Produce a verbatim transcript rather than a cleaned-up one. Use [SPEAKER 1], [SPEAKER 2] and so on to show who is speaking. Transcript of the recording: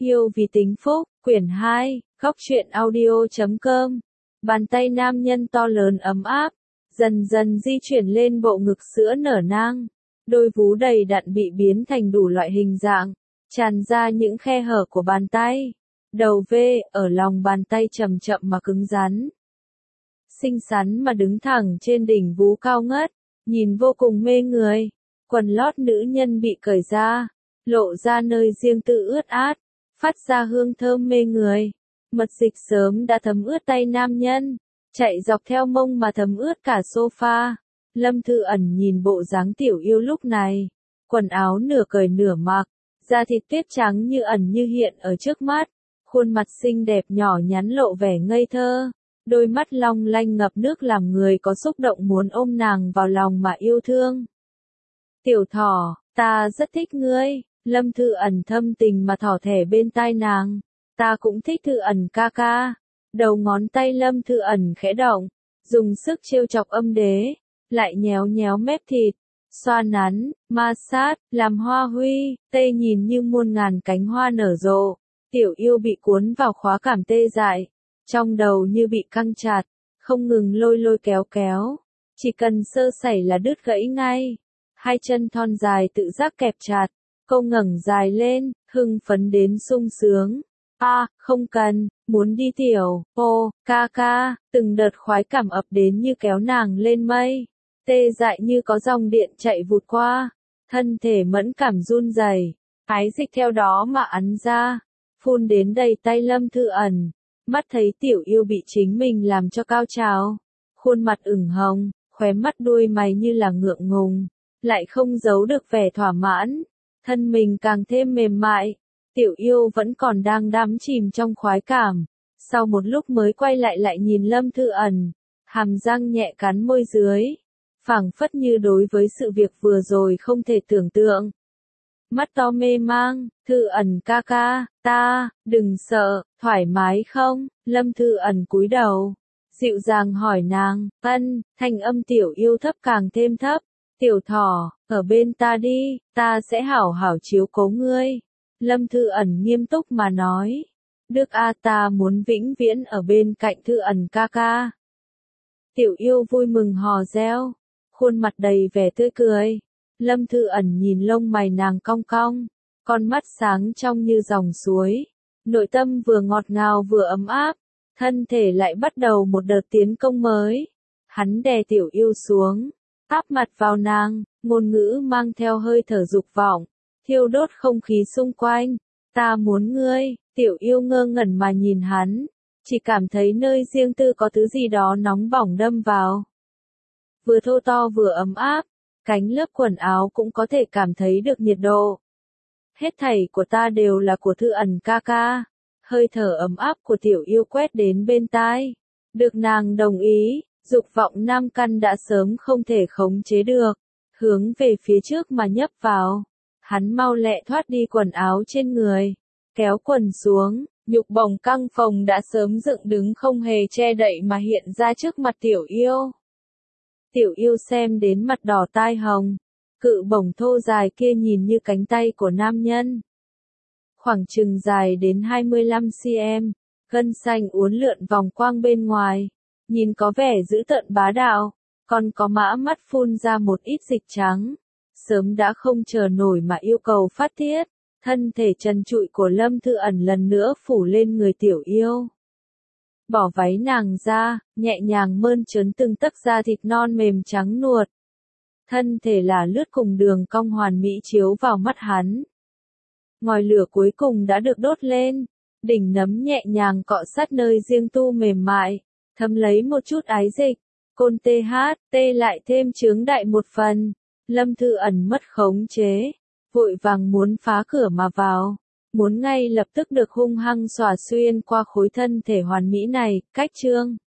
[SPEAKER 1] Yêu vì tính phúc, quyển hai, góc truyện audio chấm com. Bàn tay nam nhân to lớn ấm áp, dần dần di chuyển lên bộ ngực sữa nở nang. Đôi vú đầy đặn bị biến thành đủ loại hình dạng, tràn ra những khe hở của bàn tay. Đầu V ở lòng bàn tay chậm chậm mà cứng rắn. Xinh xắn mà đứng thẳng trên đỉnh vú cao ngất, nhìn vô cùng mê người. Quần lót nữ nhân bị cởi ra, lộ ra nơi riêng tư ướt át, phát ra hương thơm mê người. Mật dịch sớm đã thấm ướt tay nam nhân, chạy dọc theo mông mà thấm ướt cả sofa. Lâm Thư Ẩn nhìn bộ dáng tiểu yêu lúc này, quần áo nửa cởi nửa mặc, da thịt tuyết trắng như ẩn như hiện ở trước mắt, khuôn mặt xinh đẹp nhỏ nhắn lộ vẻ ngây thơ, đôi mắt long lanh ngập nước làm người có xúc động muốn ôm nàng vào lòng mà yêu thương. Tiểu thỏ, ta rất thích ngươi. Lâm Thư Ẩn thâm tình mà thỏ thẻ bên tai nàng. Ta cũng thích Thư Ẩn ca ca. Đầu ngón tay Lâm Thư Ẩn khẽ động, dùng sức trêu chọc âm đế, lại nhéo nhéo mép thịt, xoa nắn, ma sát, làm hoa huy, tê nhìn như muôn ngàn cánh hoa nở rộ. Tiểu yêu bị cuốn vào khóa cảm tê dại, trong đầu như bị căng chặt, không ngừng lôi lôi kéo kéo, chỉ cần sơ sẩy là đứt gãy ngay. Hai chân thon dài tự giác kẹp chặt, cô ngẩng dài lên, hưng phấn đến sung sướng. A, à, không cần, muốn đi tiểu, ô, ca ca, từng đợt khoái cảm ập đến như kéo nàng lên mây. Tê dại như có dòng điện chạy vụt qua, thân thể mẫn cảm run rẩy, ái dịch theo đó mà ắn ra, phun đến đầy tay Lâm Thư Ẩn. Mắt thấy tiểu yêu bị chính mình làm cho cao trào, khuôn mặt ửng hồng, khóe mắt đuôi mày như là ngượng ngùng, lại không giấu được vẻ thỏa mãn, thân mình càng thêm mềm mại. Tiểu yêu vẫn còn đang đắm chìm trong khoái cảm, sau một lúc mới quay lại lại nhìn Lâm Thư Ẩn, hàm răng nhẹ cắn môi dưới, phảng phất như đối với sự việc vừa rồi không thể tưởng tượng. Mắt to mê mang, Thư Ẩn ca ca, ta, đừng sợ, thoải mái không? Lâm Thư Ẩn cúi đầu, dịu dàng hỏi nàng, ân, thanh âm tiểu yêu thấp càng thêm thấp. Tiểu thỏ, ở bên ta đi, ta sẽ hảo hảo chiếu cố ngươi. Lâm Thư Ẩn nghiêm túc mà nói. Đức A ta muốn vĩnh viễn ở bên cạnh Thư Ẩn ca ca. Tiểu yêu vui mừng hò reo, khuôn mặt đầy vẻ tươi cười. Lâm Thư Ẩn nhìn lông mày nàng cong cong, con mắt sáng trong như dòng suối. Nội tâm vừa ngọt ngào vừa ấm áp, thân thể lại bắt đầu một đợt tiến công mới. Hắn đè tiểu yêu xuống, áp mặt vào nàng, ngôn ngữ mang theo hơi thở dục vọng, thiêu đốt không khí xung quanh. Ta muốn ngươi, tiểu yêu ngơ ngẩn mà nhìn hắn, chỉ cảm thấy nơi riêng tư có thứ gì đó nóng bỏng đâm vào. Vừa thô to vừa ấm áp, cánh lớp quần áo cũng có thể cảm thấy được nhiệt độ. Hết thảy của ta đều là của Thư Ẩn ca ca. Hơi thở ấm áp của tiểu yêu quét đến bên tai. Được nàng đồng ý, dục vọng nam căn đã sớm không thể khống chế được, hướng về phía trước mà nhấp vào. Hắn mau lẹ thoát đi quần áo trên người, kéo quần xuống, nhục bồng căng phồng đã sớm dựng đứng không hề che đậy mà hiện ra trước mặt tiểu yêu. Tiểu yêu xem đến mặt đỏ tai hồng, cự bổng thô dài kia nhìn như cánh tay của nam nhân. Khoảng chừng dài đến hai mươi lăm xăng-ti-mét, gân xanh uốn lượn vòng quang bên ngoài, nhìn có vẻ dữ tợn bá đạo, còn có mã mắt phun ra một ít dịch trắng. Sớm đã không chờ nổi mà yêu cầu phát tiết, thân thể trần trụi của Lâm Thư Ẩn lần nữa phủ lên người tiểu yêu. Bỏ váy nàng ra, nhẹ nhàng mơn trớn từng tấc da thịt non mềm trắng nuột. Thân thể là lướt cùng đường cong hoàn mỹ chiếu vào mắt hắn. Ngòi lửa cuối cùng đã được đốt lên, đỉnh nấm nhẹ nhàng cọ sát nơi riêng tu mềm mại, thấm lấy một chút ái dịch, côn tê hát, tê lại thêm chướng đại một phần. Lâm Thư Ẩn mất khống chế, vội vàng muốn phá cửa mà vào, muốn ngay lập tức được hung hăng xòa xuyên qua khối thân thể hoàn mỹ này, cách chương.